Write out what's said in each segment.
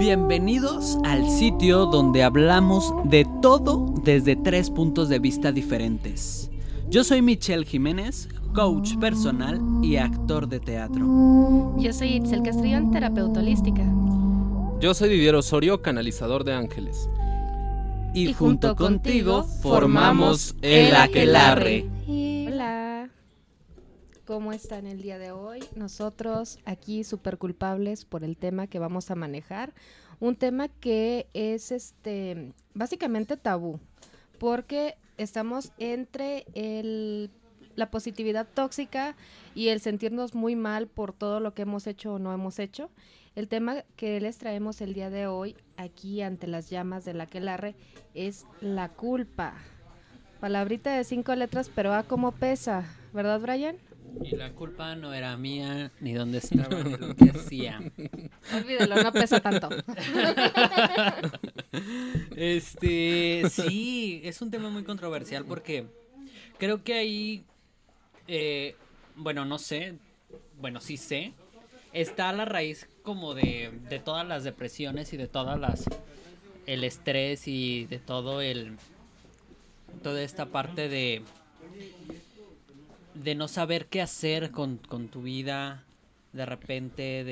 Bienvenidos al sitio donde hablamos de todo desde 3 puntos de vista diferentes. Yo soy Michelle Jiménez, coach personal y actor de teatro. Yo soy Itzel Castrillón, terapeuta holística. Yo soy Didier Osorio, canalizador de ángeles. Y junto contigo formamos el Aquelarre. Hola, ¿cómo están el día de hoy? Nosotros aquí súper culpables por el tema que vamos a manejar. Un tema que es básicamente tabú, porque estamos entre la positividad tóxica y el sentirnos muy mal por todo lo que hemos hecho o no hemos hecho. El tema que les traemos el día de hoy, aquí ante las llamas del Aquelarre, es la culpa. Palabrita de 5 letras, pero cómo pesa, ¿verdad, Brian? Y la culpa no era mía, ni dónde estaba, ni lo que hacía. Olvídalo, no pesa tanto. Sí, es un tema muy controversial porque creo que ahí, sí sé, está a la raíz como de todas las depresiones y de todas el estrés y de toda esta parte de no saber qué hacer con tu vida, de repente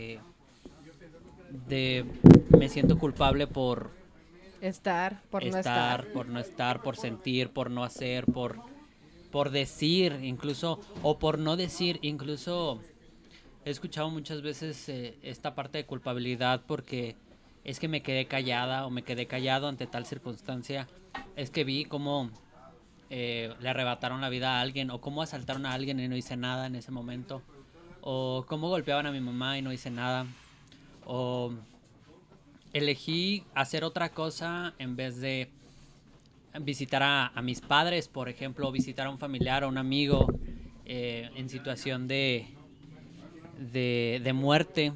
de me siento culpable por no estar, por no estar, por sentir, por no hacer, por decir incluso, o por no decir. Incluso he escuchado muchas veces esta parte de culpabilidad porque es que me quedé callada o me quedé callado ante tal circunstancia. Es que vi cómo le arrebataron la vida a alguien, o cómo asaltaron a alguien y no hice nada en ese momento, o cómo golpeaban a mi mamá y no hice nada, o elegí hacer otra cosa en vez de visitar a mis padres, por ejemplo, o visitar a un familiar o un amigo en situación de muerte.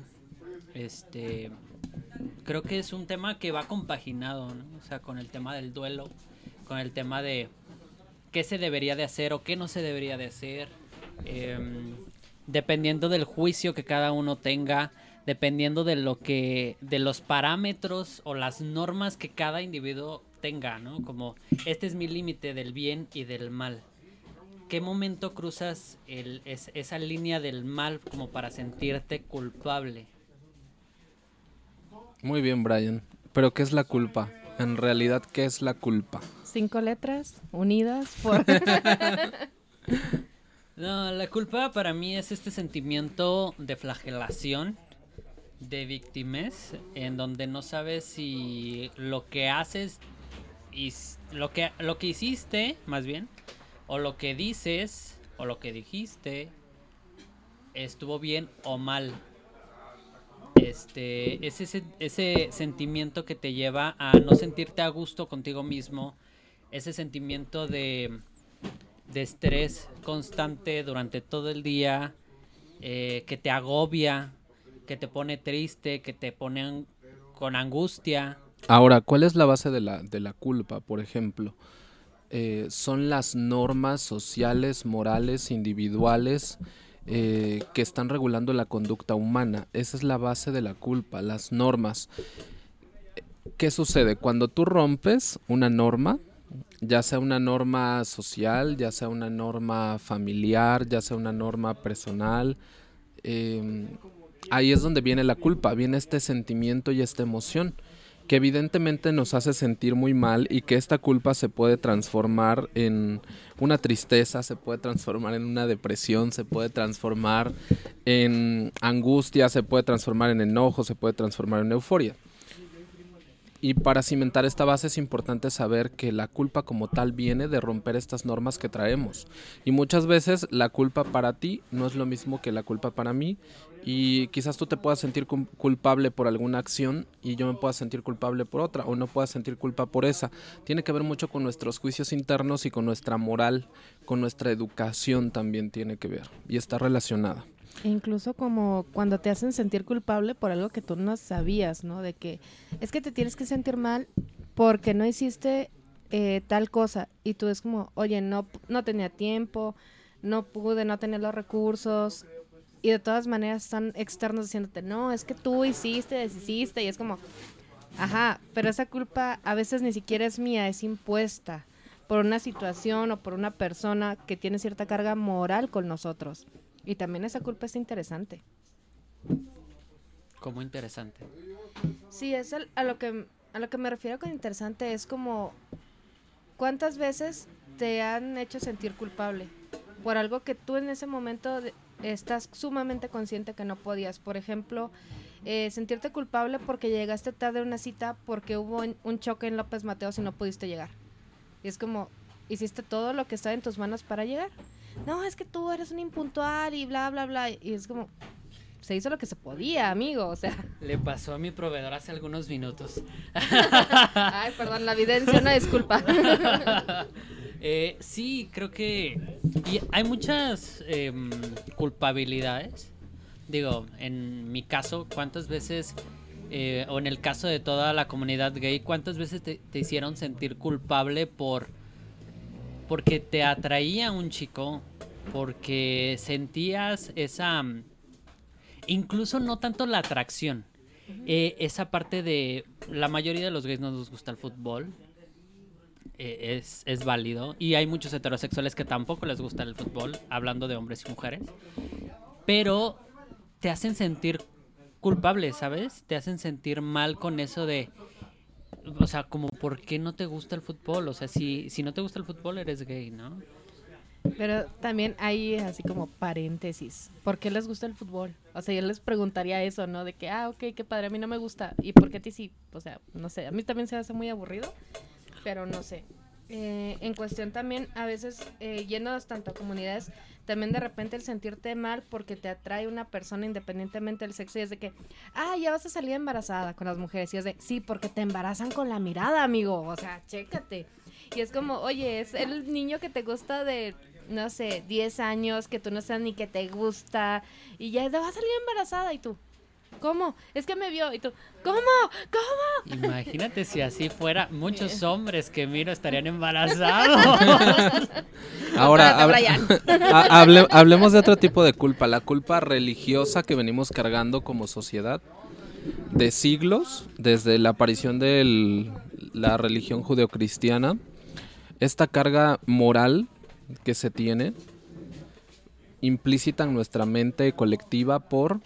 Creo que es un tema que va compaginado, ¿no? O sea, con el tema del duelo, con el tema de qué se debería de hacer o qué no se debería de hacer, dependiendo del juicio que cada uno tenga, dependiendo de los parámetros o las normas que cada individuo tenga, ¿no? Como este es mi límite del bien y del mal. ¿Qué momento cruzas esa línea del mal como para sentirte culpable? Muy bien, Brian. ¿Pero qué es la culpa? En realidad, ¿qué es la culpa? 5 letras unidas por... No, la culpa para mí es este sentimiento de flagelación, de victimez, en donde no sabes si lo que haces y lo que hiciste, más bien, o lo que dices o lo que dijiste estuvo bien o mal. Ese sentimiento que te lleva a no sentirte a gusto contigo mismo, ese sentimiento de estrés constante durante todo el día, que te agobia, que te pone triste, que te pone con angustia. Ahora, ¿cuál es la base de la culpa, por ejemplo? Son las normas sociales, morales, individuales que están regulando la conducta humana. Esa es la base de la culpa, las normas. ¿Qué sucede? Cuando tú rompes una norma, ya sea una norma social, ya sea una norma familiar, ya sea una norma personal, ahí es donde viene la culpa, viene este sentimiento y esta emoción que evidentemente nos hace sentir muy mal, y que esta culpa se puede transformar en una tristeza, se puede transformar en una depresión, se puede transformar en angustia, se puede transformar en enojo, se puede transformar en euforia. Y para cimentar esta base es importante saber que la culpa como tal viene de romper estas normas que traemos. Y muchas veces la culpa para ti no es lo mismo que la culpa para mí. Y quizás tú te puedas sentir culpable por alguna acción y yo me pueda sentir culpable por otra, o no puedas sentir culpa por esa. Tiene que ver mucho con nuestros juicios internos y con nuestra moral, con nuestra educación también tiene que ver. Y está relacionada. Incluso como cuando te hacen sentir culpable por algo que tú no sabías, ¿no? De que es que te tienes que sentir mal porque no hiciste tal cosa. Y tú es como, oye, no tenía tiempo, no pude, no tenía los recursos. y de todas maneras están externos diciéndote, no, es que tú hiciste, deshiciste, y es como, ajá, pero esa culpa a veces ni siquiera es mía, es impuesta por una situación o por una persona que tiene cierta carga moral con nosotros. Y también esa culpa es interesante. Como interesante. Sí, es a lo que me refiero con interesante es como ¿cuántas veces te han hecho sentir culpable por algo que tú en ese momento estás sumamente consciente que no podías? Por ejemplo, sentirte culpable porque llegaste tarde a una cita porque hubo un choque en López Mateos y no pudiste llegar. Y es como, hiciste todo lo que estaba en tus manos para llegar. No, es que tú eres un impuntual y bla, bla, bla. Y es como, se hizo lo que se podía, amigo, o sea. Le pasó a mi proveedor hace algunos minutos. Ay, perdón, la evidencia, una disculpa. Sí, creo que y hay muchas culpabilidades. Digo, en mi caso, ¿cuántas veces, o en el caso de toda la comunidad gay, cuántas veces te hicieron sentir culpable porque te atraía un chico, porque sentías esa, incluso no tanto la atracción, esa parte de, la mayoría de los gays no nos gusta el fútbol, es válido, y hay muchos heterosexuales que tampoco les gusta el fútbol, hablando de hombres y mujeres, pero te hacen sentir culpable, ¿sabes? Te hacen sentir mal con eso de, o sea, como, ¿por qué no te gusta el fútbol? O sea, si no te gusta el fútbol, eres gay, ¿no? Pero también hay así como paréntesis. ¿Por qué les gusta el fútbol? O sea, yo les preguntaría eso, ¿no? De que, ok, qué padre, a mí no me gusta. ¿Y por qué a ti sí? O sea, no sé, a mí también se hace muy aburrido, pero no sé. En cuestión también, a veces, yéndonos tanto a comunidades, también de repente el sentirte mal porque te atrae una persona independientemente del sexo y es de que, ya vas a salir embarazada con las mujeres. Y es de, sí, porque te embarazan con la mirada, amigo. O sea, chécate. Y es como, oye, es el niño que te gusta de, no sé, 10 años, que tú no sabes ni que te gusta, y ya te va a salir embarazada, y tú, ¿cómo? Es que me vio, y tú, ¿cómo? Imagínate si así fuera, muchos hombres que miro estarían embarazados. Ahora, hablemos de otro tipo de culpa, la culpa religiosa que venimos cargando como sociedad de siglos, desde la aparición de la religión judeocristiana. Esta carga moral que se tiene implícita en nuestra mente colectiva por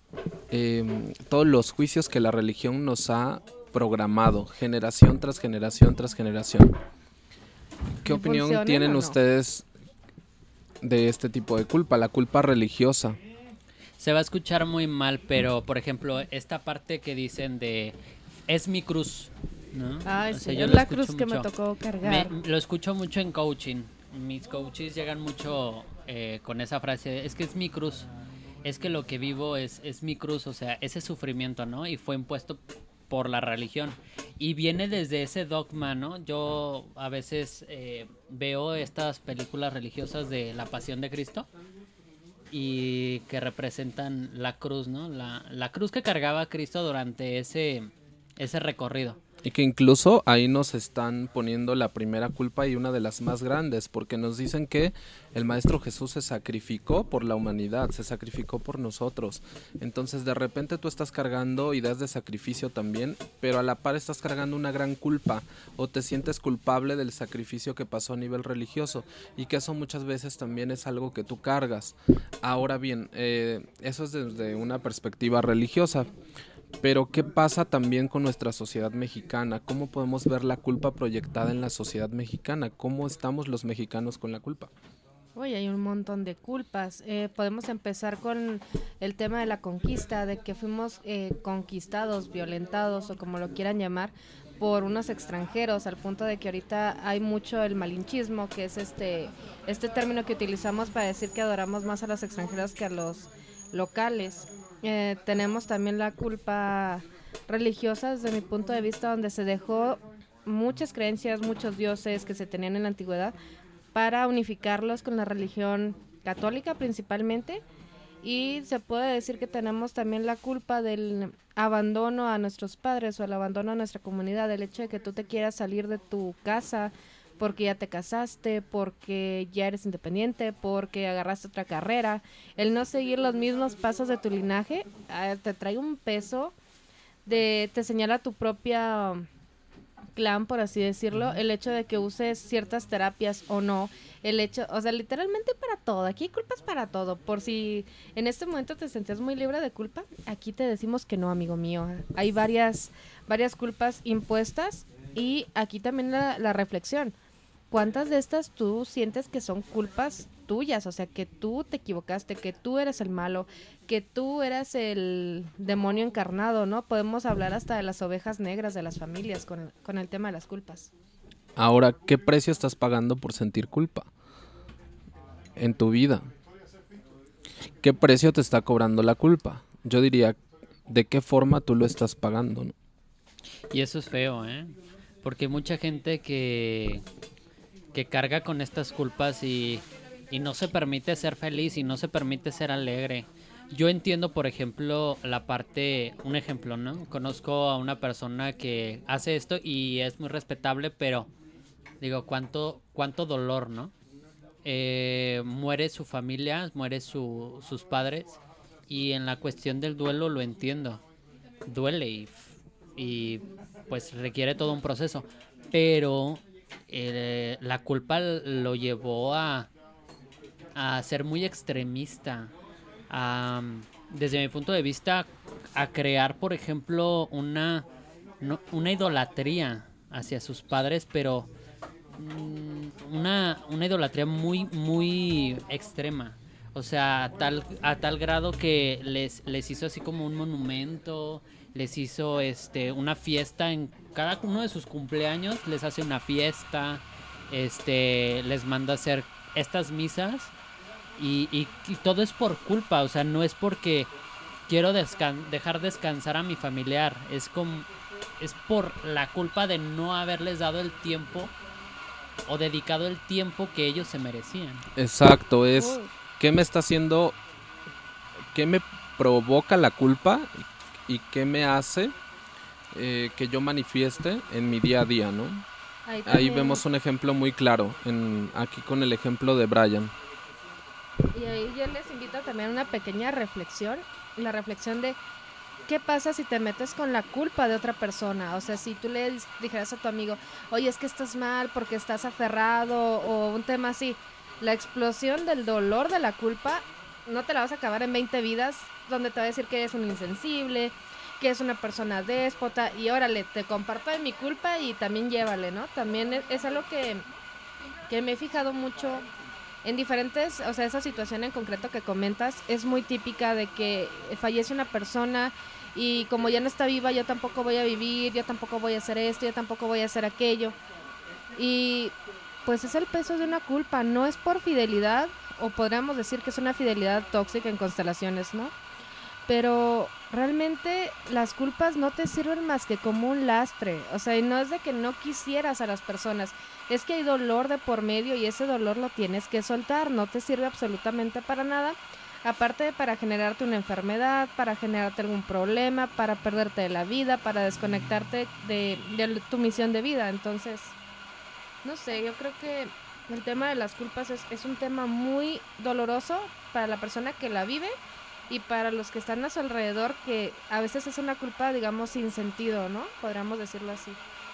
todos los juicios que la religión nos ha programado, generación tras generación tras generación. ¿Qué opinión tienen ustedes de este tipo de culpa, la culpa religiosa? Se va a escuchar muy mal, pero por ejemplo, esta parte que dicen de, es mi cruz, ¿no? Ay, o sea, sí, yo es lo la escucho cruz que mucho. me tocó cargar. Lo escucho mucho en coaching. Mis coaches llegan mucho con esa frase, es que es mi cruz, es que lo que vivo es mi cruz, o sea, ese sufrimiento, ¿no? Y fue impuesto por la religión. Y viene desde ese dogma, ¿no? Yo a veces veo estas películas religiosas de la Pasión de Cristo y que representan la cruz, ¿no? La cruz que cargaba Cristo durante ese recorrido. Y que incluso ahí nos están poniendo la primera culpa y una de las más grandes, porque nos dicen que el Maestro Jesús se sacrificó por la humanidad, se sacrificó por nosotros. Entonces de repente tú estás cargando ideas de sacrificio también, pero a la par estás cargando una gran culpa o te sientes culpable del sacrificio que pasó a nivel religioso y que eso muchas veces también es algo que tú cargas. Ahora bien, eso es desde una perspectiva religiosa. Pero ¿qué pasa también con nuestra sociedad mexicana? ¿Cómo podemos ver la culpa proyectada en la sociedad mexicana? ¿Cómo estamos los mexicanos con la culpa? Uy, hay un montón de culpas. Podemos empezar con el tema de la conquista, de que fuimos conquistados, violentados o como lo quieran llamar, por unos extranjeros, al punto de que ahorita hay mucho el malinchismo, que es este término que utilizamos para decir que adoramos más a los extranjeros que a los locales. Tenemos también la culpa religiosa desde mi punto de vista, donde se dejó muchas creencias, muchos dioses que se tenían en la antigüedad para unificarlos con la religión católica principalmente, y se puede decir que tenemos también la culpa del abandono a nuestros padres o el abandono a nuestra comunidad, el hecho de que tú te quieras salir de tu casa porque ya te casaste, porque ya eres independiente, porque agarraste otra carrera. El no seguir los mismos pasos de tu linaje te trae un peso te señala tu propia clan, por así decirlo, el hecho de que uses ciertas terapias o no, el hecho, o sea, literalmente para todo, aquí hay culpas para todo, por si en este momento te sentías muy libre de culpa, aquí te decimos que no, amigo mío, hay varias culpas impuestas y aquí también la reflexión, ¿cuántas de estas tú sientes que son culpas tuyas? O sea, que tú te equivocaste, que tú eres el malo, que tú eras el demonio encarnado, ¿no? Podemos hablar hasta de las ovejas negras de las familias con el tema de las culpas. Ahora, ¿qué precio estás pagando por sentir culpa en tu vida? ¿Qué precio te está cobrando la culpa? Yo diría, ¿de qué forma tú lo estás pagando, no? Y eso es feo, ¿eh? Porque hay mucha gente que carga con estas culpas y no se permite ser feliz y no se permite ser alegre. Yo entiendo, por ejemplo, un ejemplo, ¿no? Conozco a una persona que hace esto y es muy respetable, pero digo, cuánto dolor, ¿no? Muere su familia, muere sus padres y en la cuestión del duelo lo entiendo. Duele y pues requiere todo un proceso, pero la culpa lo llevó a ser muy extremista, desde mi punto de vista, a crear, por ejemplo, una idolatría hacia sus padres, pero una idolatría muy, muy extrema. O sea, a tal grado que les hizo así como un monumento, les hizo una fiesta en cada uno de sus cumpleaños, les hace una fiesta, les manda a hacer estas misas y todo es por culpa, o sea, no es porque quiero dejar descansar a mi familiar, es por la culpa de no haberles dado el tiempo o dedicado el tiempo que ellos se merecían. Exacto, ¿qué me está haciendo? ¿Qué me provoca la culpa? ¿Y qué me hace que yo manifieste en mi día a día, ¿no? Ahí vemos un ejemplo muy claro, aquí con el ejemplo de Brian. Y ahí yo les invito también a una pequeña reflexión, la reflexión de ¿qué pasa si te metes con la culpa de otra persona? O sea, si tú le dijeras a tu amigo, oye, es que estás mal porque estás aferrado o un tema así, la explosión del dolor de la culpa no te la vas a acabar en 20 vidas donde te va a decir que eres un insensible, que es una persona déspota y órale, te comparto de mi culpa y también llévale, ¿no? También es algo que me he fijado mucho en diferentes, o sea, esa situación en concreto que comentas es muy típica de que fallece una persona y como ya no está viva, yo tampoco voy a vivir, yo tampoco voy a hacer esto, yo tampoco voy a hacer aquello. Y pues es el peso de una culpa, no es por fidelidad, o podríamos decir que es una fidelidad tóxica en constelaciones, ¿no? Pero realmente las culpas no te sirven más que como un lastre, o sea, y no es de que no quisieras a las personas, es que hay dolor de por medio y ese dolor lo tienes que soltar, no te sirve absolutamente para nada, aparte de para generarte una enfermedad, para generarte algún problema, para perderte de la vida, para desconectarte de tu misión de vida. Entonces, no sé, yo creo que el tema de las culpas es un tema muy doloroso para la persona que la vive y para los que están a su alrededor, que a veces es una culpa, digamos, sin sentido, ¿no? Podríamos decirlo así.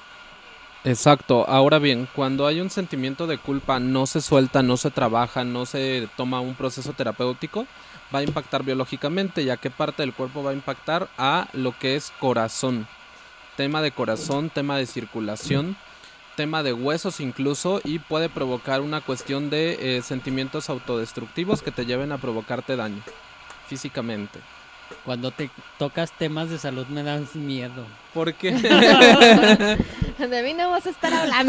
Exacto. Ahora bien, cuando hay un sentimiento de culpa, no se suelta, no se trabaja, no se toma un proceso terapéutico, va a impactar biológicamente, ya que parte del cuerpo va a impactar a lo que es corazón. Tema de corazón, tema de circulación, tema de huesos incluso, y puede provocar una cuestión de sentimientos autodestructivos que te lleven a provocarte daño físicamente. Cuando te tocas temas de salud me das miedo. ¿Por qué? De mí no vas a estar hablando.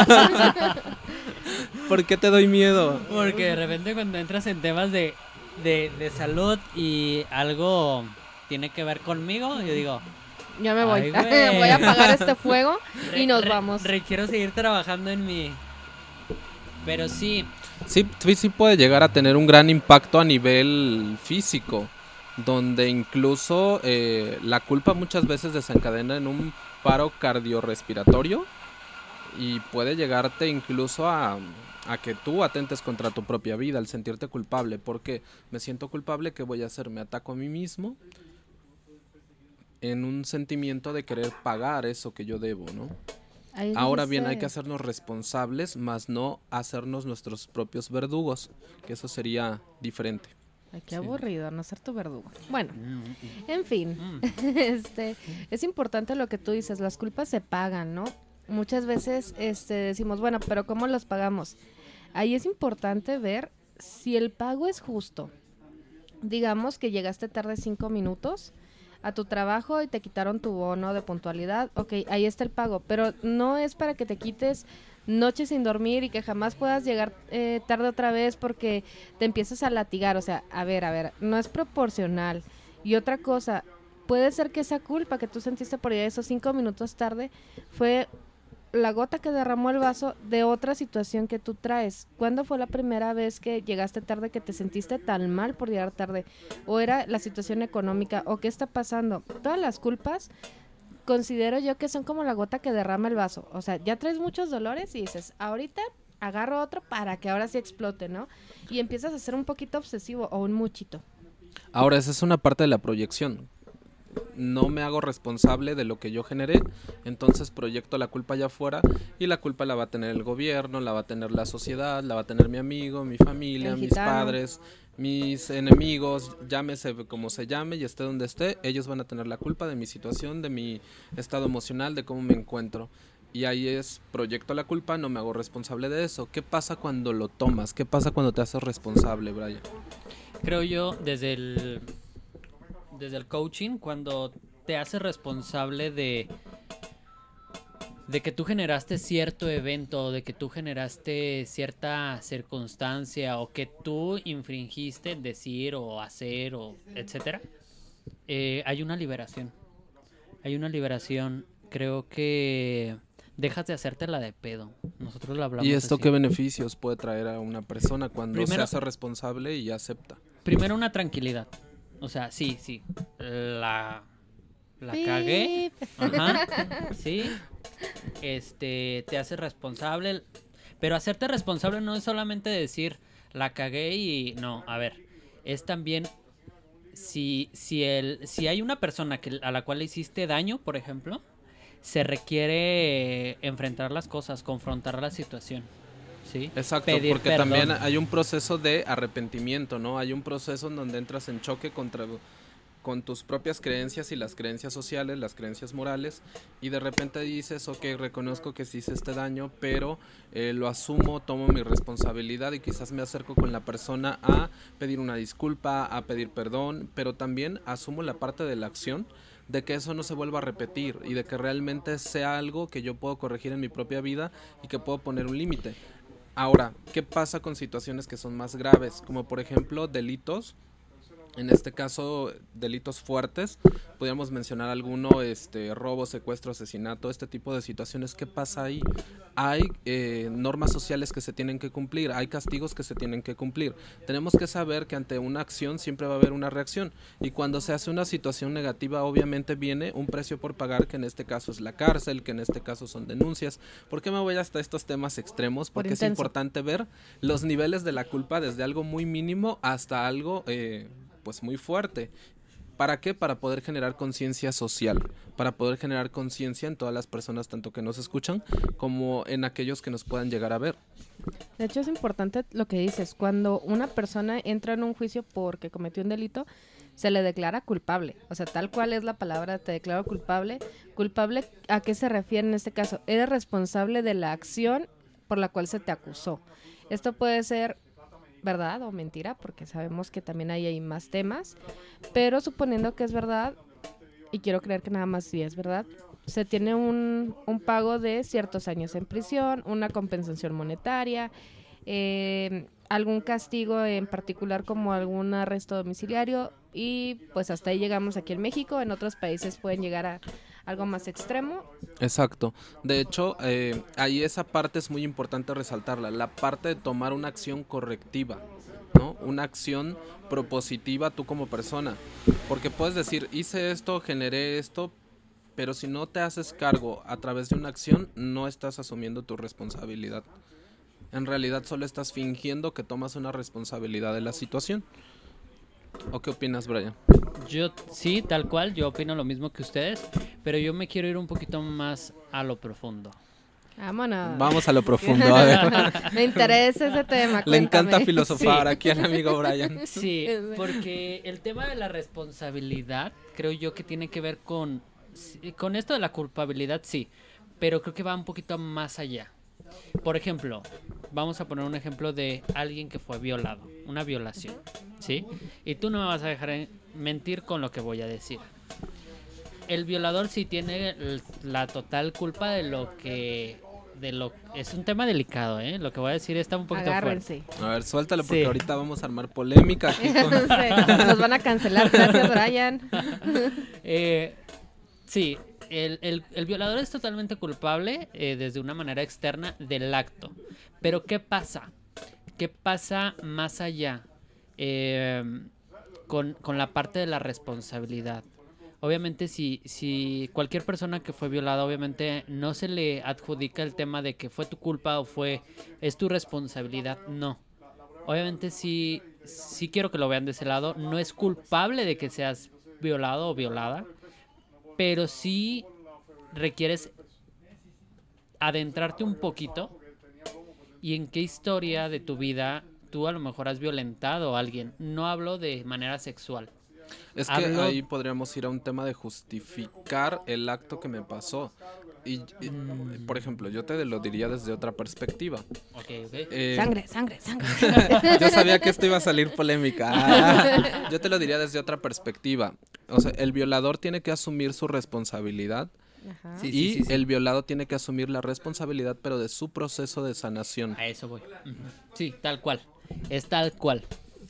¿Por qué te doy miedo? Porque de repente cuando entras en temas de salud y algo tiene que ver conmigo, yo digo... Ya me voy. Voy a apagar este fuego y nos vamos. Quiero seguir trabajando en mi... Pero sí. Sí puede llegar a tener un gran impacto a nivel físico, donde incluso la culpa muchas veces desencadena en un paro cardiorrespiratorio y puede llegarte incluso a que tú atentes contra tu propia vida al sentirte culpable. Porque me siento culpable, ¿qué voy a hacer? Me ataco a mí mismo en un sentimiento de querer pagar eso que yo debo, ¿no? Ahora bien, hay que hacernos responsables, más no hacernos nuestros propios verdugos, que eso sería diferente. Ay, qué aburrido, no ser tu verdugo. Bueno, en fin, es importante lo que tú dices, las culpas se pagan, ¿no? Muchas veces decimos, bueno, pero ¿cómo los pagamos? Ahí es importante ver si el pago es justo. Digamos que llegaste tarde 5 minutos a tu trabajo y te quitaron tu bono de puntualidad, ok, ahí está el pago, pero no es para que te quites noches sin dormir y que jamás puedas llegar tarde otra vez porque te empiezas a latigar. O sea, a ver, no es proporcional. Y otra cosa, puede ser que esa culpa que tú sentiste por llegar esos 5 minutos tarde fue la gota que derramó el vaso de otra situación que tú traes. ¿Cuándo fue la primera vez que llegaste tarde, que te sentiste tan mal por llegar tarde? ¿O era la situación económica? ¿O qué está pasando? Todas las culpas considero yo que son como la gota que derrama el vaso. O sea, ya traes muchos dolores y dices, ahorita agarro otro para que ahora sí explote, ¿no? Y empiezas a ser un poquito obsesivo o un muchito. Ahora, esa es una parte de la proyección. No me hago responsable de lo que yo generé, entonces proyecto la culpa allá afuera y la culpa la va a tener el gobierno, la va a tener la sociedad, la va a tener mi amigo, mi familia, mis padres, mis enemigos, llámese como se llame y esté donde esté, ellos van a tener la culpa de mi situación, de mi estado emocional, de cómo me encuentro. Y ahí es, proyecto la culpa, no me hago responsable de eso. ¿Qué pasa cuando lo tomas? ¿Qué pasa cuando te haces responsable, Brian? Creo yo, desde el coaching, cuando te haces responsable de que tú generaste cierto evento, de que tú generaste cierta circunstancia o que tú infringiste decir o hacer o etcétera, hay una liberación. Creo que dejas de hacértela de pedo. Nosotros lo hablamos. ¿Y esto así. qué beneficios puede traer a una persona cuando se hace responsable y acepta? Primero, una tranquilidad. O sea, sí, la cagué. Ajá. Sí. Te hace responsable, pero hacerte responsable no es solamente decir la cagué y no, a ver, es también si hay una persona a la cual le hiciste daño, por ejemplo, se requiere enfrentar las cosas, confrontar la situación. ¿Sí? Exacto, pedir porque perdón. También hay un proceso de arrepentimiento, ¿no? Hay un proceso en donde entras en choque con tus propias creencias y las creencias sociales, las creencias morales, y de repente dices, ok, reconozco que sí hice este daño, pero lo asumo, tomo mi responsabilidad y quizás me acerco con la persona a pedir una disculpa, a pedir perdón, pero también asumo la parte de la acción de que eso no se vuelva a repetir y de que realmente sea algo que yo puedo corregir en mi propia vida y que puedo poner un límite. Ahora, ¿qué pasa con situaciones que son más graves? Como por ejemplo delitos, en este caso delitos fuertes, podríamos mencionar alguno, robo, secuestro, asesinato, este tipo de situaciones. ¿Qué pasa ahí? Hay normas sociales que se tienen que cumplir, hay castigos que se tienen que cumplir. Tenemos que saber que ante una acción siempre va a haber una reacción, y cuando se hace una situación negativa obviamente viene un precio por pagar, que en este caso es la cárcel, que en este caso son denuncias. ¿Por qué me voy hasta estos temas extremos? Porque es importante ver los niveles de la culpa desde algo muy mínimo hasta algo pues muy fuerte. ¿Para qué? Para poder generar conciencia social, para poder generar conciencia en todas las personas, tanto que nos escuchan como en aquellos que nos puedan llegar a ver. De hecho, es importante lo que dices. Cuando una persona entra en un juicio porque cometió un delito, se le declara culpable. O sea, tal cual es la palabra, te declaro culpable. ¿Culpable a qué se refiere en este caso? Eres responsable de la acción por la cual se te acusó. Esto puede ser verdad o mentira, porque sabemos que también hay más temas, pero suponiendo que es verdad, y quiero creer que nada más sí es verdad, se tiene un pago de ciertos años en prisión, una compensación monetaria, algún castigo en particular como algún arresto domiciliario, y pues hasta ahí llegamos aquí en México. En otros países pueden llegar a algo más extremo. Exacto. De hecho, ahí esa parte es muy importante resaltarla, la parte de tomar una acción correctiva, ¿no? Una acción propositiva tú como persona, porque puedes decir, hice esto, generé esto, pero si no te haces cargo a través de una acción, no estás asumiendo tu responsabilidad. En realidad solo estás fingiendo que tomas una responsabilidad de la situación. ¿O qué opinas, Brian? Yo sí, tal cual, yo opino lo mismo que ustedes, pero yo me quiero ir un poquito más a lo profundo. Vámonos. Vamos a lo profundo, a ver. Me interesa ese tema. Le encanta cuéntame. filosofar aquí al amigo Brian. Sí, porque el tema de la responsabilidad creo yo que tiene que ver con esto de la culpabilidad, sí, pero creo que va un poquito más allá. Por ejemplo, vamos a poner un ejemplo de alguien que fue violado, una violación, ¿sí? Y tú no me vas a dejar mentir con lo que voy a decir. El violador sí tiene la total culpa de lo que... es un tema delicado, ¿eh? Lo que voy a decir está un poquito Agárrense. A ver, suéltalo porque Sí. ahorita vamos a armar polémica aquí con... Sí, nos van a cancelar. Gracias, Brian. fuerte. Sí, el violador es totalmente culpable desde una manera externa del acto. Pero ¿qué pasa? ¿Qué pasa más allá con la parte de la responsabilidad? Obviamente si cualquier persona que fue violada, obviamente no se le adjudica el tema de que fue tu culpa o es tu responsabilidad, no. Obviamente sí quiero que lo vean de ese lado, no es culpable de que seas violado o violada, pero sí requieres adentrarte un poquito y en qué historia de tu vida tú a lo mejor has violentado a alguien. No hablo de manera sexual. Es que ahí podríamos ir a un tema de justificar el acto que me pasó. Y, por ejemplo, yo te lo diría desde otra perspectiva. Ok. Sangre. Yo sabía que esto iba a salir polémica. Yo te lo diría desde otra perspectiva. O sea, el violador tiene que asumir su responsabilidad. Ajá. Sí, Y el violado tiene que asumir la responsabilidad, pero de su proceso de sanación. A eso voy. Ujú. Sí, tal cual. Es tal cual.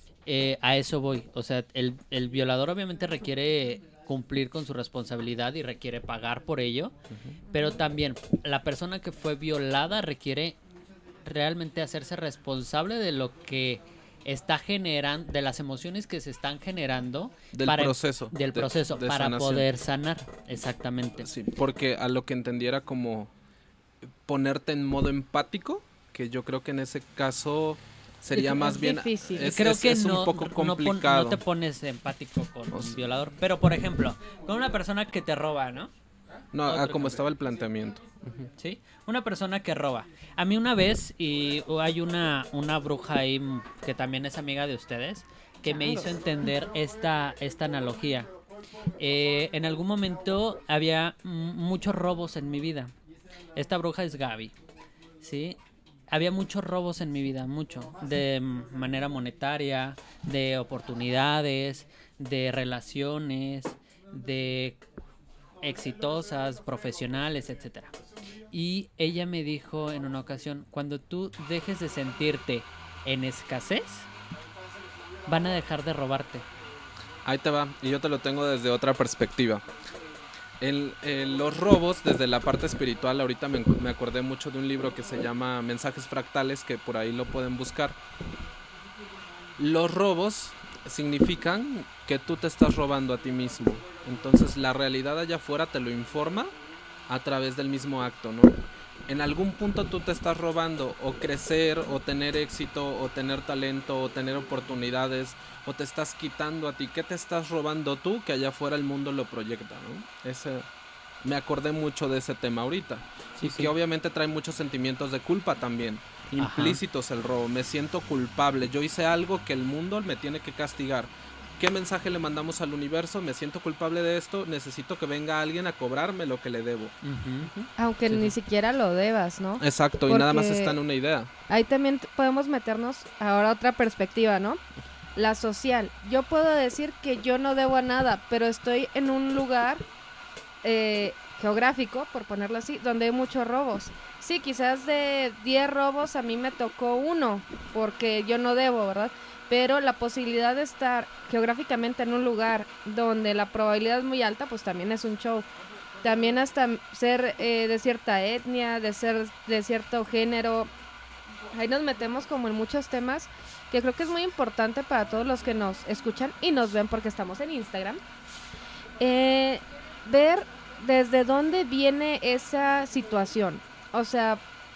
A eso voy. O sea, el violador obviamente requiere cumplir con su responsabilidad y requiere pagar por ello, pero también la persona que fue violada requiere realmente hacerse responsable de lo que está generando, de las emociones que se están generando Del proceso de para sanación. poder sanar. Exactamente. Sí, porque a lo que entendiera como ponerte en modo empático, que yo creo que en ese caso sería más es bien difícil. Creo que es no, un poco complicado. no te pones empático con O sea, un violador, pero por ejemplo, con una persona que te roba, ¿no? No, Otro como ejemplo. estaba el planteamiento. ¿Sí? Una persona que roba. A mí una vez, y hay una bruja ahí que también es amiga de ustedes, que me hizo entender esta analogía. En algún momento había muchos robos en mi vida. Esta bruja es Gaby, ¿sí? Había muchos robos en mi vida, mucho. De manera monetaria, de oportunidades, de relaciones, de exitosas, profesionales, etcétera. Y ella me dijo en una ocasión, cuando tú dejes de sentirte en escasez, van a dejar de robarte. Ahí te va, y yo te lo tengo desde otra perspectiva. Los robos, desde la parte espiritual, ahorita me acordé mucho de un libro que se llama Mensajes Fractales, que por ahí lo pueden buscar. Los robos significan que tú te estás robando a ti mismo. Entonces la realidad allá afuera te lo informa a través del mismo acto, ¿no? En algún punto tú te estás robando o crecer, o tener éxito, o tener talento, o tener oportunidades, o te estás quitando a ti. ¿Qué te estás robando tú que allá afuera el mundo lo proyecta, ¿no? Me acordé mucho de ese tema ahorita. Sí, y sí. que obviamente trae muchos sentimientos de culpa también. Implícitos el robo. Me siento culpable. Yo hice algo que el mundo me tiene que castigar. ¿Qué mensaje le mandamos al universo? Me siento culpable de esto, necesito que venga alguien a cobrarme lo que le debo. Aunque Sí, ni sí. siquiera lo debas, ¿no? Exacto, y nada más Porque está en una idea. ahí también podemos meternos ahora a otra perspectiva, ¿no? La social. Yo puedo decir que yo no debo a nada, pero estoy en un lugar geográfico, por ponerlo así, donde hay muchos robos. Sí, quizás de 10 robos a mí me tocó uno, porque yo no debo, ¿verdad? Pero la posibilidad de estar geográficamente en un lugar donde la probabilidad es muy alta, pues también es un show. También hasta ser de cierta etnia, de ser de cierto género. Ahí nos metemos como en muchos temas que creo que es muy importante para todos los que nos escuchan y nos ven porque estamos en Instagram. Ver desde dónde viene esa situación. O sea,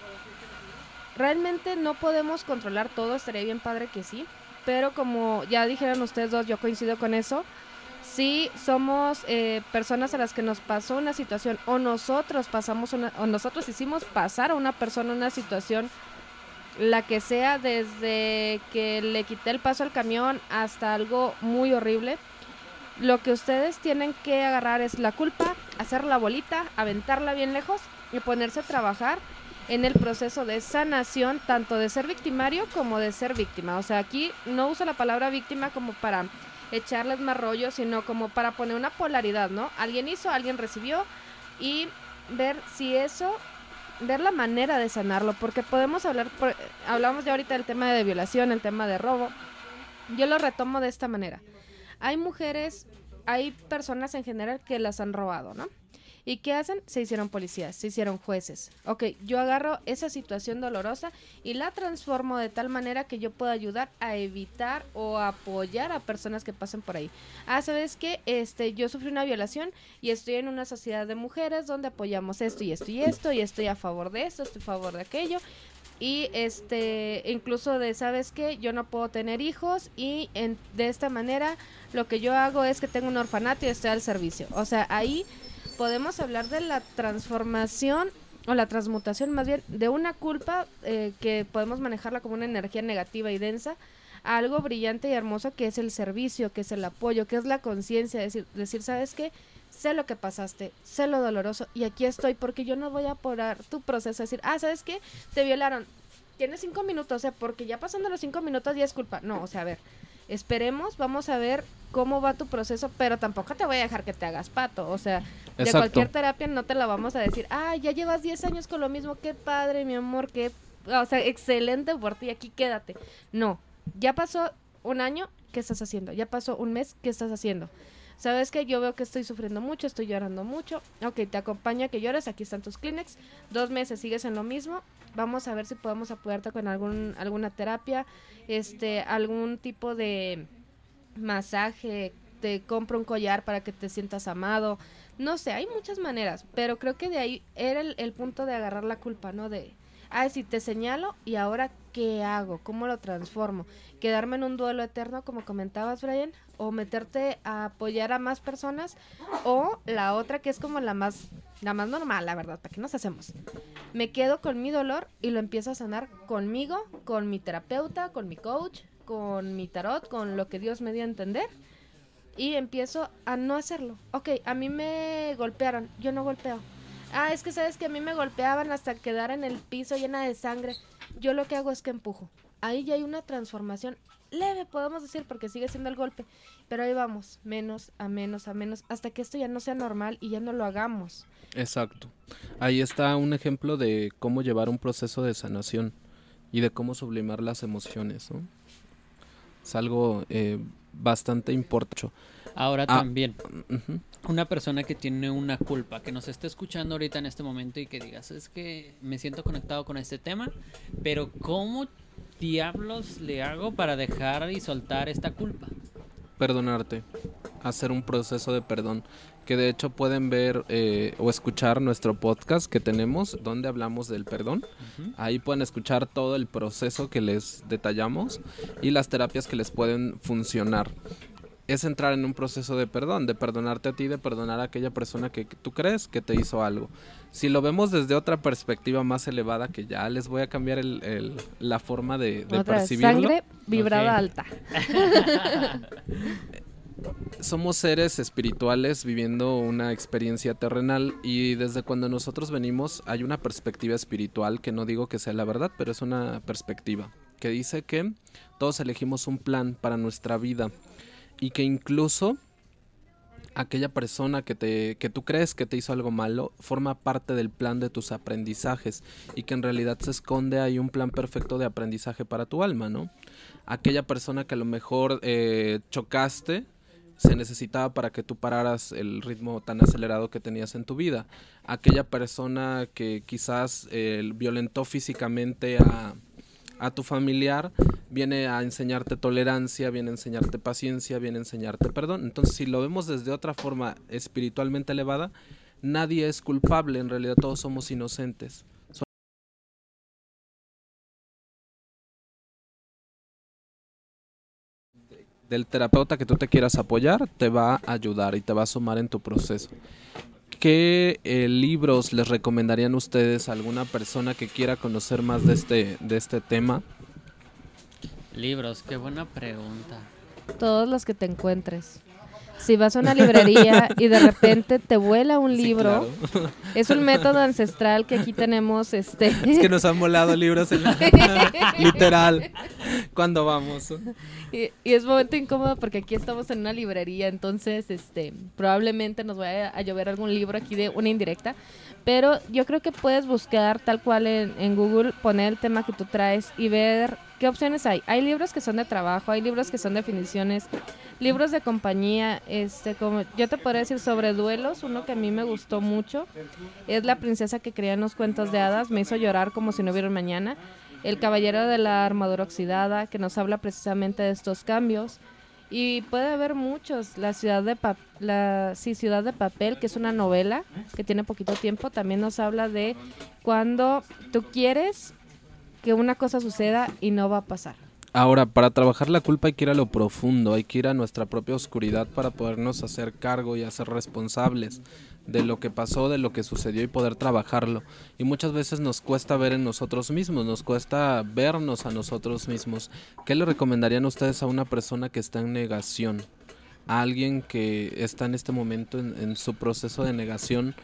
realmente no podemos controlar todo, estaría bien padre que sí, pero como ya dijeron ustedes dos, yo coincido con eso. Sí, somos personas a las que nos pasó una situación o nosotros hicimos pasar a una persona una situación, la que sea, desde que le quité el paso al camión hasta algo muy horrible. Lo que ustedes tienen que agarrar es la culpa, hacer la bolita, aventarla bien lejos y ponerse a trabajar en el proceso de sanación, tanto de ser victimario como de ser víctima. O sea, aquí no uso la palabra víctima como para echarles más rollo, sino como para poner una polaridad, ¿no? Alguien hizo, alguien recibió, y ver si eso, ver la manera de sanarlo, porque podemos hablamos ya ahorita del tema de violación, el tema de robo. Yo lo retomo de esta manera. Hay mujeres, hay personas en general que las han robado, ¿no? ¿Y qué hacen? Se hicieron policías, se hicieron jueces. Ok, yo agarro esa situación dolorosa y la transformo de tal manera que yo pueda ayudar a evitar o apoyar a personas que pasen por ahí. ¿Sabes qué? Yo sufrí una violación y estoy en una sociedad de mujeres donde apoyamos esto y esto y esto, y estoy a favor de esto, estoy a favor de aquello. Y incluso de, ¿sabes qué? Yo no puedo tener hijos y de esta manera lo que yo hago es que tengo un orfanato y estoy al servicio. O sea, ahí podemos hablar de la transformación o la transmutación más bien de una culpa que podemos manejarla como una energía negativa y densa a algo brillante y hermoso que es el servicio, que es el apoyo, que es la conciencia, decir, ¿sabes qué? Sé lo que pasaste, sé lo doloroso y aquí estoy porque yo no voy a apurar tu proceso, decir, ¿sabes qué? Te violaron, tienes 5 minutos, o sea, porque ya pasando los 5 minutos ya es culpa. No, o sea, a ver, esperemos, vamos a ver cómo va tu proceso, pero tampoco te voy a dejar que te hagas pato, o sea, de Exacto. cualquier terapia no te la vamos a decir, ya llevas 10 años con lo mismo, qué padre, mi amor, o sea, excelente por ti, aquí quédate. No, ya pasó un año, ¿qué estás haciendo? Ya pasó un mes, ¿qué estás haciendo? ¿Sabes qué? Yo veo que estoy sufriendo mucho, estoy llorando mucho. Ok, te acompaña que llores, aquí están tus Kleenex. 2 meses sigues en lo mismo. Vamos a ver si podemos apoyarte con alguna terapia, algún tipo de masaje, te compro un collar para que te sientas amado. No sé, hay muchas maneras, pero creo que de ahí era el punto de agarrar la culpa, ¿no? Si te señalo, ¿y ahora qué hago? ¿Cómo lo transformo? ¿Quedarme en un duelo eterno, como comentabas, Brian? ¿O meterte a apoyar a más personas? O la otra, que es como la más normal, la verdad, ¿para qué nos hacemos? Me quedo con mi dolor y lo empiezo a sanar conmigo, con mi terapeuta, con mi coach, con mi tarot, con lo que Dios me dio a entender. Y empiezo a no hacerlo. Ok, a mí me golpearon, yo no golpeo. Es que sabes que a mí me golpeaban hasta quedar en el piso llena de sangre. Yo lo que hago es que empujo. Ahí ya hay una transformación leve, podemos decir, porque sigue siendo el golpe. Pero ahí vamos, menos a menos, hasta que esto ya no sea normal y ya no lo hagamos. Exacto. Ahí está un ejemplo de cómo llevar un proceso de sanación y de cómo sublimar las emociones, ¿no? Es algo bastante importante. Ahora también, una persona que tiene una culpa, que nos esté escuchando ahorita en este momento y que digas, es que me siento conectado con este tema, pero ¿cómo diablos le hago para dejar y soltar esta culpa? Perdonarte, hacer un proceso de perdón, que de hecho pueden ver o escuchar nuestro podcast que tenemos donde hablamos del perdón. Ahí pueden escuchar todo el proceso que les detallamos y las terapias que les pueden funcionar. Es entrar en un proceso de perdón, de perdonarte a ti, de perdonar a aquella persona que tú crees que te hizo algo. Si lo vemos desde otra perspectiva más elevada, que ya les voy a cambiar la forma de percibirlo. Sangre vibrada alta. Somos seres espirituales viviendo una experiencia terrenal y desde cuando nosotros venimos hay una perspectiva espiritual que no digo que sea la verdad, pero es una perspectiva que dice que todos elegimos un plan para nuestra vida. Y que incluso aquella persona que tú crees que te hizo algo malo forma parte del plan de tus aprendizajes y que en realidad se esconde ahí un plan perfecto de aprendizaje para tu alma, ¿no? Aquella persona que a lo mejor chocaste se necesitaba para que tú pararas el ritmo tan acelerado que tenías en tu vida. Aquella persona que quizás violentó físicamente a tu familiar, viene a enseñarte tolerancia, viene a enseñarte paciencia, viene a enseñarte perdón. Entonces, si lo vemos desde otra forma espiritualmente elevada, nadie es culpable, en realidad todos somos inocentes. Del terapeuta que tú te quieras apoyar, te va a ayudar y te va a sumar en tu proceso. ¿Qué libros les recomendarían ustedes a alguna persona que quiera conocer más de este tema? Libros, qué buena pregunta. Todos los que te encuentres. Si vas a una librería y de repente te vuela un libro, Sí, claro. es un método ancestral que aquí tenemos. Es que nos han volado libros literal cuando vamos. Y es momento incómodo porque aquí estamos en una librería, entonces probablemente nos vaya a llover algún libro aquí de una indirecta, pero yo creo que puedes buscar tal cual en Google, poner el tema que tú traes y ver qué opciones hay. Hay libros que son de trabajo, hay libros que son definiciones, libros de compañía, como yo te podría decir sobre duelos, uno que a mí me gustó mucho es La princesa que creía en los cuentos de hadas, me hizo llorar como si no hubiera un mañana. El caballero de la armadura oxidada, que nos habla precisamente de estos cambios. Y puede haber muchos. La ciudad de Ciudad de Papel, que es una novela que tiene poquito tiempo, también nos habla de cuando tú quieres que una cosa suceda y no va a pasar. Ahora, para trabajar la culpa hay que ir a lo profundo, hay que ir a nuestra propia oscuridad para podernos hacer cargo y hacer responsables de lo que pasó, de lo que sucedió y poder trabajarlo. Y muchas veces nos cuesta ver en nosotros mismos, nos cuesta vernos a nosotros mismos. ¿Qué le recomendarían ustedes a una persona que está en negación? A alguien que está en este momento en su proceso de negación.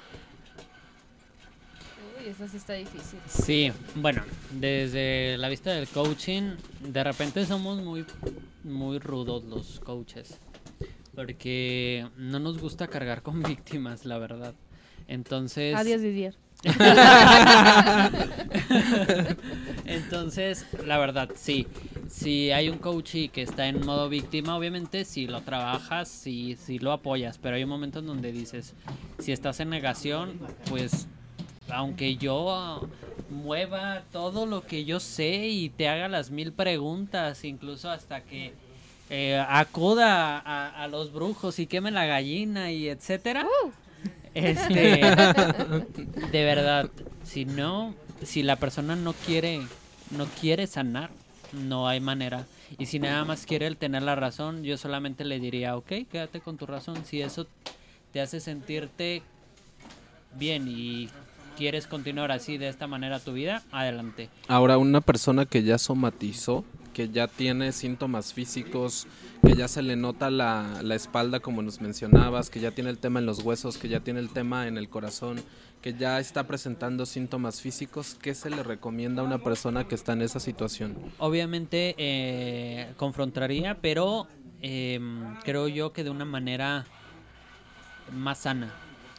Uy, eso sí está difícil. Sí, bueno, desde la vista del coaching, de repente somos muy rudos los coaches, porque no nos gusta cargar con víctimas, la verdad. Entonces... Adiós, Didier. Entonces, la verdad, sí. Si hay un coach que está en modo víctima, obviamente si lo trabajas, sí lo apoyas, pero hay momentos donde dices, si estás en negación, pues aunque yo mueva todo lo que yo sé y te haga las 1000 preguntas, incluso hasta que acuda a los brujos y queme la gallina y etcétera, de verdad, si la persona no quiere sanar, no hay manera. Y si nada más quiere el tener la razón, yo solamente le diría, ok, quédate con tu razón. Si eso te hace sentirte bien y quieres continuar así de esta manera tu vida, adelante. Ahora, una persona que ya somatizó, que ya tiene síntomas físicos, que ya se le nota la espalda como nos mencionabas, que ya tiene el tema en los huesos, que ya tiene el tema en el corazón, que ya está presentando síntomas físicos, ¿qué se le recomienda a una persona que está en esa situación? Obviamente confrontaría, pero creo yo que de una manera más sana.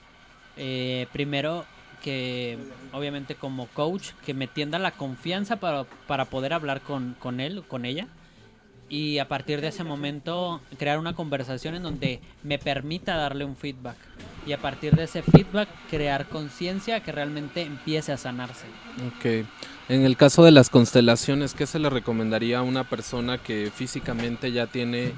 Primero que obviamente como coach que me tienda la confianza para poder hablar con él, con ella, y a partir de ese momento crear una conversación en donde me permita darle un feedback y a partir de ese feedback crear conciencia que realmente empiece a sanarse. Ok. En el caso de las constelaciones, ¿qué se le recomendaría a una persona que físicamente ya tiene,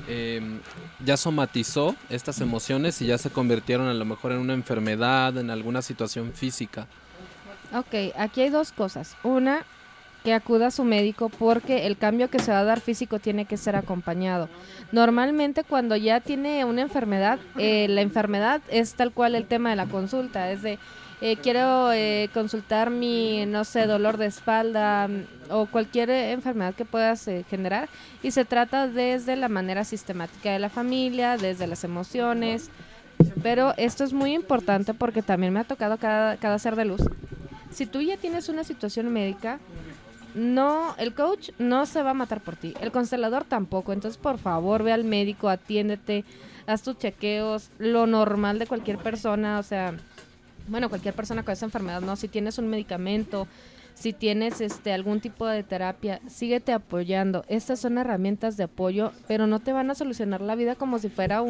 ya somatizó estas emociones y ya se convirtieron a lo mejor en una enfermedad, en alguna situación física? Ok, aquí hay dos cosas. Una, que acuda a su médico porque el cambio que se va a dar físico tiene que ser acompañado. Normalmente cuando ya tiene una enfermedad, la enfermedad es tal cual el tema de la consulta, es de quiero consultar mi, no sé, dolor de espalda o cualquier enfermedad que puedas generar, y se trata desde la manera sistemática de la familia, desde las emociones, pero esto es muy importante porque también me ha tocado cada ser de luz. Si tú ya tienes una situación médica, no, el coach no se va a matar por ti, el constelador tampoco, entonces por favor ve al médico, atiéndete, haz tus chequeos, lo normal de cualquier persona, o sea, bueno, cualquier persona con esa enfermedad, no, si tienes un medicamento, si tienes algún tipo de terapia, síguete apoyando, estas son herramientas de apoyo, pero no te van a solucionar la vida como si fuera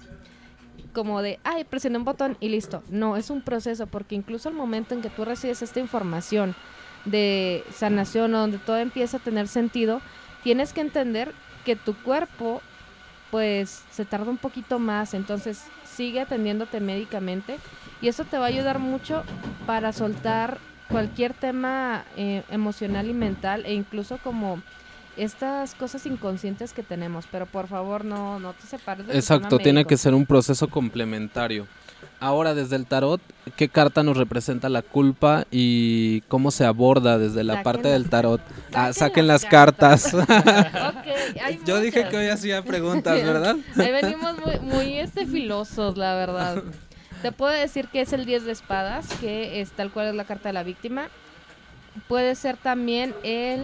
como de, ay, presioné un botón y listo. No, es un proceso, porque incluso al momento en que tú recibes esta información de sanación, donde todo empieza a tener sentido, tienes que entender que tu cuerpo, pues, se tarda un poquito más, entonces sigue atendiéndote médicamente Y eso te va a ayudar mucho para soltar cualquier tema emocional y mental, e incluso como estas cosas inconscientes que tenemos. Pero por favor, no te separes del Exacto, tema tiene médico. que ser un proceso complementario. Ahora, desde el tarot, ¿qué carta nos representa la culpa y cómo se aborda desde la Saquen parte las del tarot? Saquen las las cartas. Ok, hay Yo dije muchas. que hoy hacía preguntas, ¿verdad? Ahí venimos muy filosos, la verdad. Te puedo decir que es el 10 de espadas, que es tal cual es la carta de la víctima. Puede ser también el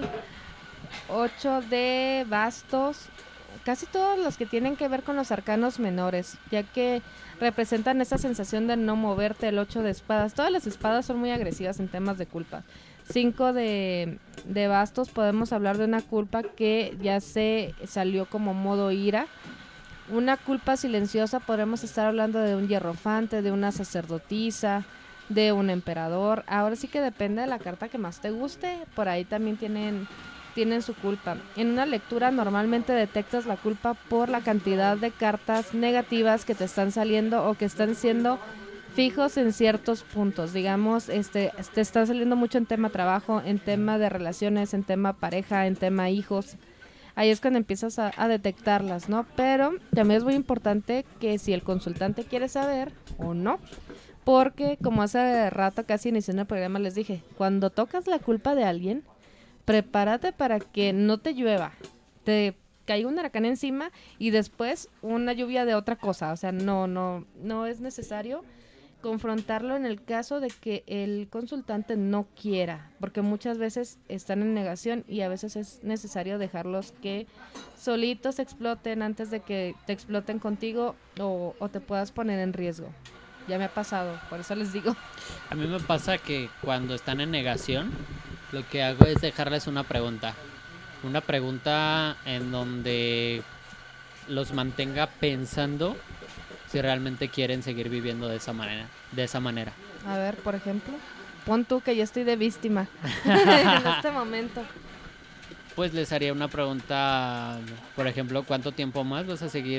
8 de bastos. Casi todos los que tienen que ver con los arcanos menores, ya que representan esa sensación de no moverte. El 8 de espadas. Todas las espadas son muy agresivas en temas de culpa. 5 de bastos, podemos hablar de una culpa que ya se salió como modo ira. Una culpa silenciosa, podemos estar hablando de un hierrofante, de una sacerdotisa, de un emperador. Ahora sí que depende de la carta que más te guste. Por ahí también tienen su culpa. En una lectura normalmente detectas la culpa por la cantidad de cartas negativas que te están saliendo o que están siendo fijos en ciertos puntos. Digamos, te está saliendo mucho en tema trabajo, en tema de relaciones, en tema pareja, en tema hijos. Ahí es cuando empiezas a detectarlas, ¿no? Pero también es muy importante que si el consultante quiere saber o no, porque como hace rato casi iniciando el programa les dije, cuando tocas la culpa de alguien, prepárate para que no te llueva, te caiga un huracán encima y después una lluvia de otra cosa. O sea, no es necesario confrontarlo en el caso de que el consultante no quiera, porque muchas veces están en negación y a veces es necesario dejarlos que solitos exploten antes de que te exploten contigo o te puedas poner en riesgo. Ya me ha pasado, por eso les digo. A mí me pasa que cuando están en negación, lo que hago es dejarles una pregunta. Una pregunta en donde los mantenga pensando si realmente quieren seguir viviendo de esa manera. A ver, por ejemplo, pon tú que yo estoy de víctima en este momento. Pues les haría una pregunta, por ejemplo, ¿cuánto tiempo más vas a seguir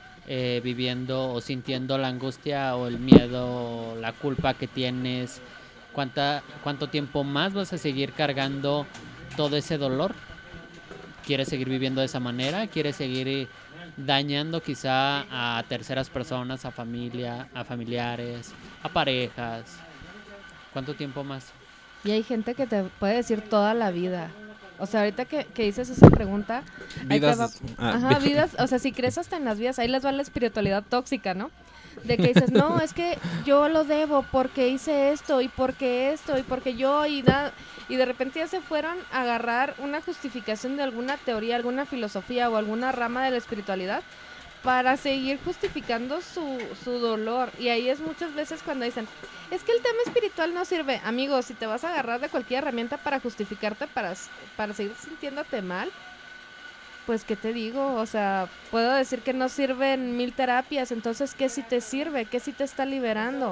viviendo o sintiendo la angustia o el miedo, la culpa que tienes? ¿Cuánto tiempo más vas a seguir cargando todo ese dolor? ¿Quieres seguir viviendo de esa manera? ¿Quieres seguir dañando quizá a terceras personas, a familia, a familiares, a parejas? ¿Cuánto tiempo más? Y hay gente que te puede decir toda la vida. O sea, ahorita que dices esa pregunta, Vidas. vidas, o sea, si crees hasta en las vidas, ahí les va la espiritualidad tóxica, ¿no? De que dices, no, es que yo lo debo porque hice esto y porque yo y nada. Y de repente ya se fueron a agarrar una justificación de alguna teoría, alguna filosofía o alguna rama de la espiritualidad para seguir justificando su dolor. Y ahí es muchas veces cuando dicen, es que el tema espiritual no sirve. Amigos, si te vas a agarrar de cualquier herramienta para justificarte, para seguir sintiéndote mal, pues, ¿qué te digo? O sea, puedo decir que no sirven 1000 terapias, entonces, ¿qué sí te sirve? ¿Qué sí te está liberando?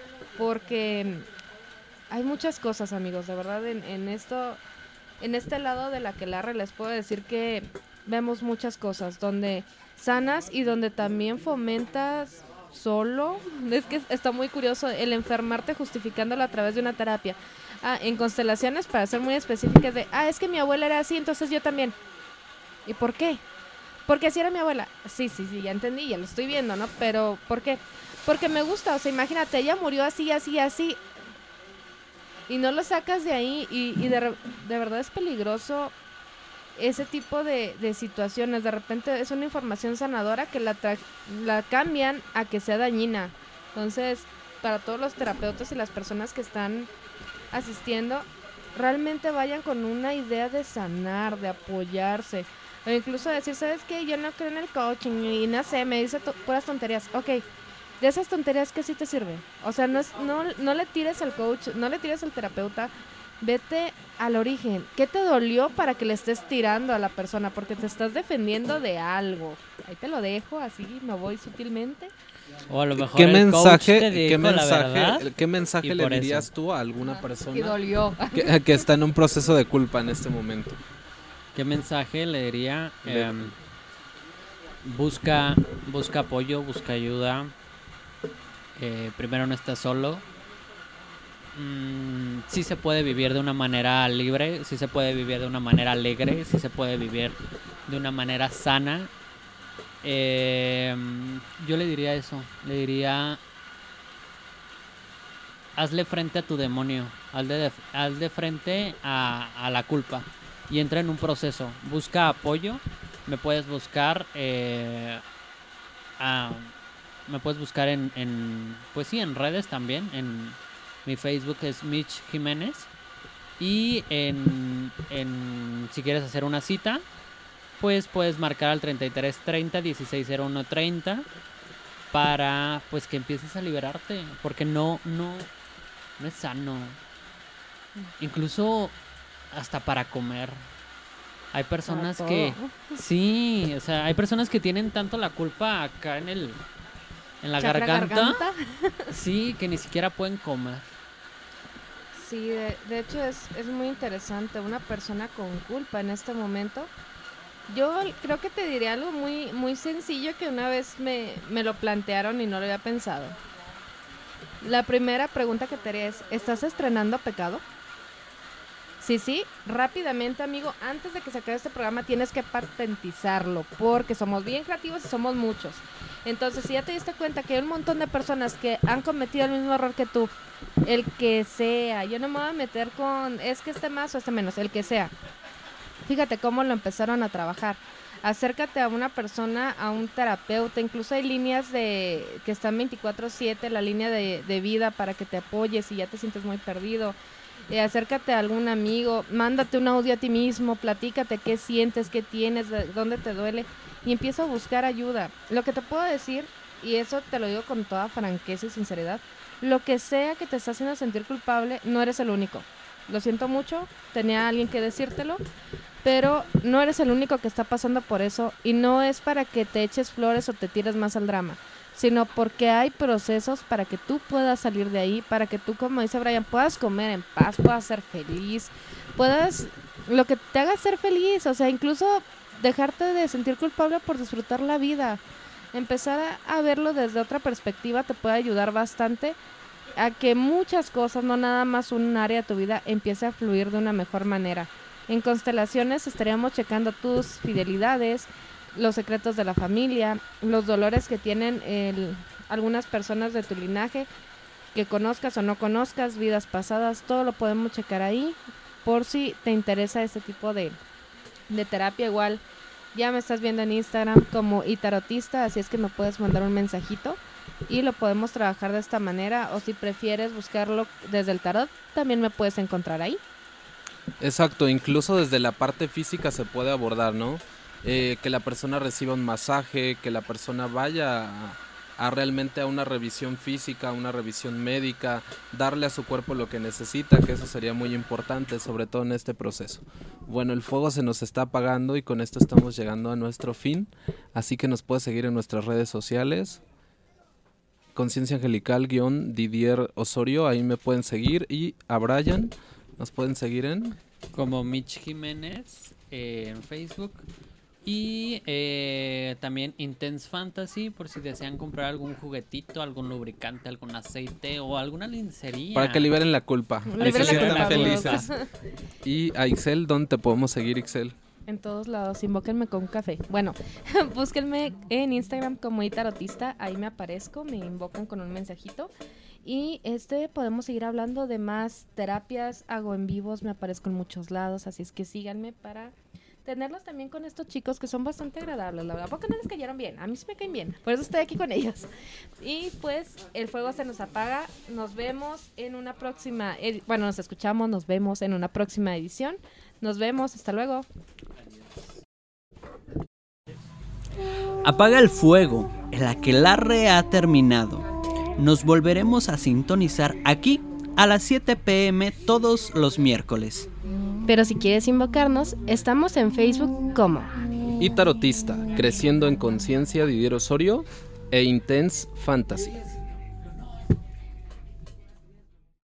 Porque hay muchas cosas, amigos, de verdad, en este lado de la aquelarre les puedo decir que vemos muchas cosas, donde sanas y donde también fomentas solo. Es que está muy curioso el enfermarte justificándolo a través de una terapia. En constelaciones, para ser muy específicas, es que mi abuela era así, entonces yo también. ¿Y por qué? Porque así era mi abuela. Sí, ya entendí, ya lo estoy viendo, ¿no? Pero, ¿por qué? Porque me gusta, o sea, imagínate, ella murió así, y no lo sacas de ahí, y de verdad es peligroso ese tipo de situaciones. De repente es una información sanadora que la cambian a que sea dañina. Entonces, para todos los terapeutas y las personas que están asistiendo, realmente vayan con una idea de sanar, de apoyarse. O incluso decir, ¿sabes qué? Yo no creo en el coaching y no sé, me dice puras tonterías. Ok, de esas tonterías, ¿qué sí te sirve? O sea, no le tires al coach, no le tires al terapeuta. Vete al origen. ¿Qué te dolió para que le estés tirando a la persona? Porque te estás defendiendo de algo. Ahí te lo dejo, así me voy sutilmente. O a lo mejor ¿Qué el coach mensaje, te dijo la verdad, qué mensaje y le por dirías eso. tú a alguna persona Y dolió. que está en un proceso de culpa en este momento? ¿Qué mensaje le diría? Busca apoyo, busca ayuda. primero no estás solo. Sí se puede vivir de una manera libre, sí se puede vivir de una manera alegre, sí se puede vivir de una manera sana. Yo le diría eso, le diría, hazle frente a tu demonio, hazle frente a la culpa y entra en un proceso, busca apoyo, me puedes buscar pues sí, en redes también, en mi Facebook es Mitch Jiménez y si quieres hacer una cita, pues puedes marcar al 3330 160130 para pues que empieces a liberarte, porque no es sano. Incluso hasta para comer. Hay personas que sí, o sea, hay personas que tienen tanto la culpa acá en la garganta. Sí, que ni siquiera pueden comer. Sí, de hecho es muy interesante. Una persona con culpa en este momento. Yo creo que te diré algo muy, muy sencillo que una vez me lo plantearon y no lo había pensado. La primera pregunta que te haría es, ¿estás estrenando pecado? Sí, rápidamente, amigo, antes de que se acabe este programa tienes que patentizarlo, porque somos bien creativos y somos muchos. Entonces, si ya te diste cuenta que hay un montón de personas que han cometido el mismo error que tú, el que sea, yo no me voy a meter con, es que este más o este menos, el que sea. Fíjate cómo lo empezaron a trabajar. Acércate a una persona, a un terapeuta, incluso hay líneas que están 24/7, la línea de vida para que te apoyes si ya te sientes muy perdido. Acércate a algún amigo, mándate un audio a ti mismo, platícate qué sientes, qué tienes, dónde te duele y empieza a buscar ayuda. Lo que te puedo decir, y eso te lo digo con toda franqueza y sinceridad, lo que sea que te está haciendo sentir culpable, no eres el único. Lo siento mucho, tenía alguien que decírtelo, pero no eres el único que está pasando por eso y no es para que te eches flores o te tires más al drama, sino porque hay procesos para que tú puedas salir de ahí, para que tú, como dice Brian, puedas comer en paz, puedas ser feliz, puedas, lo que te haga ser feliz, o sea, incluso dejarte de sentir culpable por disfrutar la vida. Empezar a verlo desde otra perspectiva te puede ayudar bastante a que muchas cosas, no nada más un área de tu vida, empiece a fluir de una mejor manera. En Constelaciones estaríamos checando tus fidelidades, los secretos de la familia, los dolores que tienen algunas personas de tu linaje, que conozcas o no conozcas, vidas pasadas, todo lo podemos checar ahí, por si te interesa este tipo de terapia. Igual ya me estás viendo en Instagram como itarotista, así es que me puedes mandar un mensajito y lo podemos trabajar de esta manera, o si prefieres buscarlo desde el tarot, también me puedes encontrar ahí. Exacto, incluso desde la parte física se puede abordar, ¿no? Que la persona reciba un masaje, que la persona vaya a realmente a una revisión física, una revisión médica, darle a su cuerpo lo que necesita, que eso sería muy importante, sobre todo en este proceso. Bueno, el fuego se nos está apagando y con esto estamos llegando a nuestro fin, así que nos puedes seguir en nuestras redes sociales, Conciencia Angelical _Didier Osorio, ahí me pueden seguir, y a Brian nos pueden seguir en... como Mitch Jiménez en Facebook. Y también Intense Fantasy, por si desean comprar algún juguetito, algún lubricante, algún aceite o alguna lencería. Para que liberen la culpa. Liberen la culpa, felices. Y a Ixel, ¿dónde te podemos seguir, Ixel? En todos lados, invóquenme con un café. Bueno, búsquenme en Instagram como itarotista, ahí me aparezco, me invocan con un mensajito. Y podemos seguir hablando de más terapias, hago en vivos, me aparezco en muchos lados, así es que síganme para tenerlos también con estos chicos que son bastante agradables, la verdad. ¿Por qué no les cayeron bien? A mí sí me caen bien, por eso estoy aquí con ellos. Y pues el fuego se nos apaga, nos vemos en una próxima, nos escuchamos, nos vemos en una próxima edición. Nos vemos, hasta luego. Apaga el fuego, el aquelarre ha terminado. Nos volveremos a sintonizar aquí a las 7 p.m. todos los miércoles. Pero si quieres invocarnos, estamos en Facebook como Itarotista, Creciendo en Conciencia, Didier Osorio e Intense Fantasy.